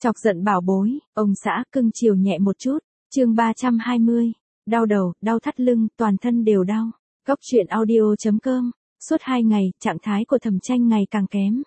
Chọc giận bảo bối, ông xã cưng chiều nhẹ một chút, chương 320, đau đầu, đau thắt lưng, toàn thân đều đau. Góc truyện audio.com, suốt 2 ngày, trạng thái của Thẩm Tranh ngày càng kém.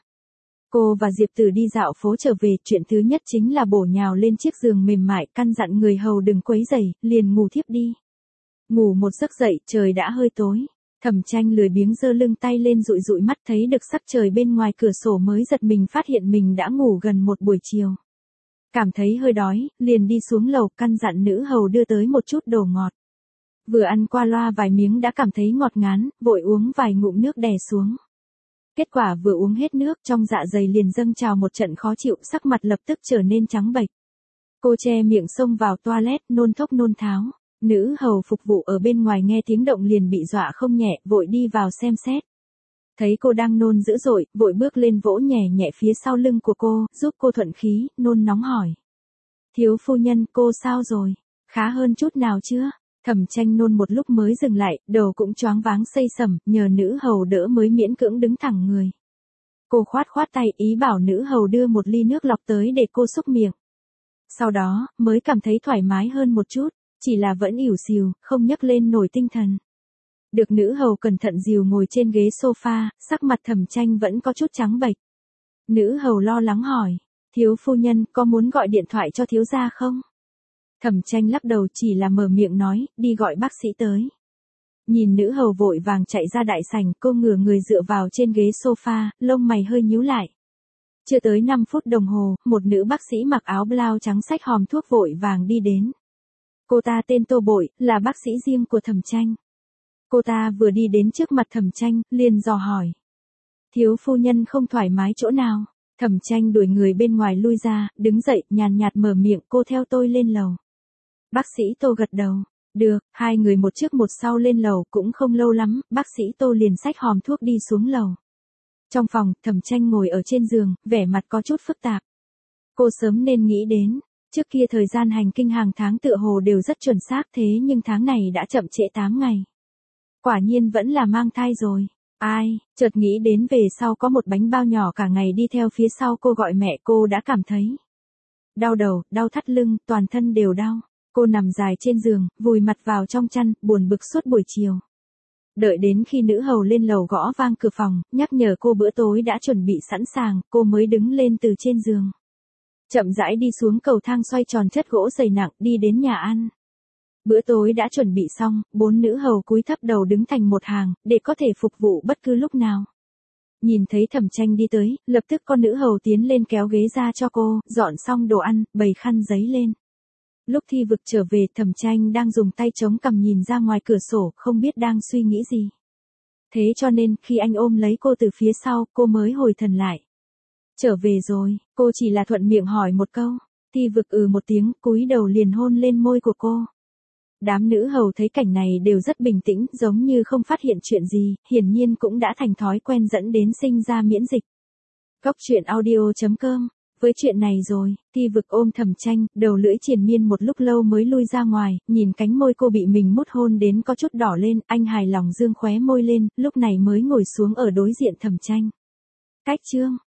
Cô và Diệp Tử đi dạo phố trở về, chuyện thứ nhất chính là bổ nhào lên chiếc giường mềm mại, căn dặn người hầu đừng quấy rầy, liền ngủ thiếp đi. Ngủ một giấc dậy, trời đã hơi tối. Thẩm Tranh lười biếng giơ lưng tay lên dụi dụi mắt, thấy được sắc trời bên ngoài cửa sổ mới giật mình phát hiện mình đã ngủ gần một buổi chiều. Cảm thấy hơi đói, liền đi xuống lầu căn dặn nữ hầu đưa tới một chút đồ ngọt. Vừa ăn qua loa vài miếng đã cảm thấy ngọt ngán, vội uống vài ngụm nước đè xuống. Kết quả vừa uống hết nước, trong dạ dày liền dâng trào một trận khó chịu, sắc mặt lập tức trở nên trắng bệch. Cô che miệng xông vào toilet, nôn thốc nôn tháo. Nữ hầu phục vụ ở bên ngoài nghe tiếng động liền bị dọa không nhẹ, vội đi vào xem xét. Thấy cô đang nôn dữ dội, vội bước lên vỗ nhẹ nhẹ phía sau lưng của cô, giúp cô thuận khí, nôn nóng hỏi. Thiếu phu nhân, cô sao rồi? Khá hơn chút nào chưa? Thẩm Tranh nôn một lúc mới dừng lại, đầu cũng choáng váng xây sẩm, nhờ nữ hầu đỡ mới miễn cưỡng đứng thẳng người. Cô khoát khoát tay ý bảo nữ hầu đưa một ly nước lọc tới để cô xúc miệng. Sau đó, mới cảm thấy thoải mái hơn một chút, chỉ là vẫn ỉu xìu, không nhấc lên nổi tinh thần. Được nữ hầu cẩn thận dìu ngồi trên ghế sofa, sắc mặt Thẩm Tranh vẫn có chút trắng bệch. Nữ hầu lo lắng hỏi, thiếu phu nhân có muốn gọi điện thoại cho thiếu gia không? Thẩm Tranh lắc đầu chỉ là mở miệng nói, đi gọi bác sĩ tới. Nhìn nữ hầu vội vàng chạy ra đại sảnh, cô ngửa người dựa vào trên ghế sofa, lông mày hơi nhíu lại. Chưa tới 5 phút đồng hồ, một nữ bác sĩ mặc áo blau trắng xách hòm thuốc vội vàng đi đến. Cô ta tên Tô Bội, là bác sĩ riêng của Thẩm Tranh. Cô ta vừa đi đến trước mặt Thẩm Tranh, liền dò hỏi. Thiếu phu nhân không thoải mái chỗ nào? Thẩm Tranh đuổi người bên ngoài lui ra, đứng dậy, nhàn nhạt mở miệng, cô theo tôi lên lầu. Bác sĩ Tô gật đầu. Được, hai người một trước một sau lên lầu, cũng không lâu lắm, bác sĩ Tô liền xách hòm thuốc đi xuống lầu. Trong phòng, Thẩm Tranh ngồi ở trên giường, vẻ mặt có chút phức tạp. Cô sớm nên nghĩ đến. Trước kia thời gian hành kinh hàng tháng tựa hồ đều rất chuẩn xác, thế nhưng tháng này đã chậm trễ 8 ngày. Quả nhiên vẫn là mang thai rồi. Ai, chợt nghĩ đến về sau có một bánh bao nhỏ cả ngày đi theo phía sau cô gọi mẹ, cô đã cảm thấy đau đầu, đau thắt lưng, toàn thân đều đau. Cô nằm dài trên giường, vùi mặt vào trong chăn, buồn bực suốt buổi chiều. Đợi đến khi nữ hầu lên lầu gõ vang cửa phòng, nhắc nhở cô bữa tối đã chuẩn bị sẵn sàng, cô mới đứng lên từ trên giường. Chậm rãi đi xuống cầu thang xoay tròn chất gỗ dày nặng, đi đến nhà ăn. Bữa tối đã chuẩn bị xong, 4 nữ hầu cúi thấp đầu đứng thành một hàng, để có thể phục vụ bất cứ lúc nào. Nhìn thấy Thẩm Tranh đi tới, lập tức con nữ hầu tiến lên kéo ghế ra cho cô, dọn xong đồ ăn, bày khăn giấy lên. Lúc Thi Vực trở về, Thẩm Tranh đang dùng tay chống cằm nhìn ra ngoài cửa sổ, không biết đang suy nghĩ gì. Thế cho nên, khi anh ôm lấy cô từ phía sau, cô mới hồi thần lại. Trở về rồi, cô chỉ là thuận miệng hỏi một câu. Thi Vực một tiếng, cúi đầu liền hôn lên môi của cô. Đám nữ hầu thấy cảnh này đều rất bình tĩnh, giống như không phát hiện chuyện gì, hiển nhiên cũng đã thành thói quen dẫn đến sinh ra miễn dịch. Góc truyện audio.com. Với chuyện này rồi, Thi Vực ôm Thẩm Tranh, đầu lưỡi triền miên một lúc lâu mới lui ra ngoài, nhìn cánh môi cô bị mình mút hôn đến có chút đỏ lên, anh hài lòng dương khóe môi lên, lúc này mới ngồi xuống ở đối diện Thẩm Tranh. Cách chương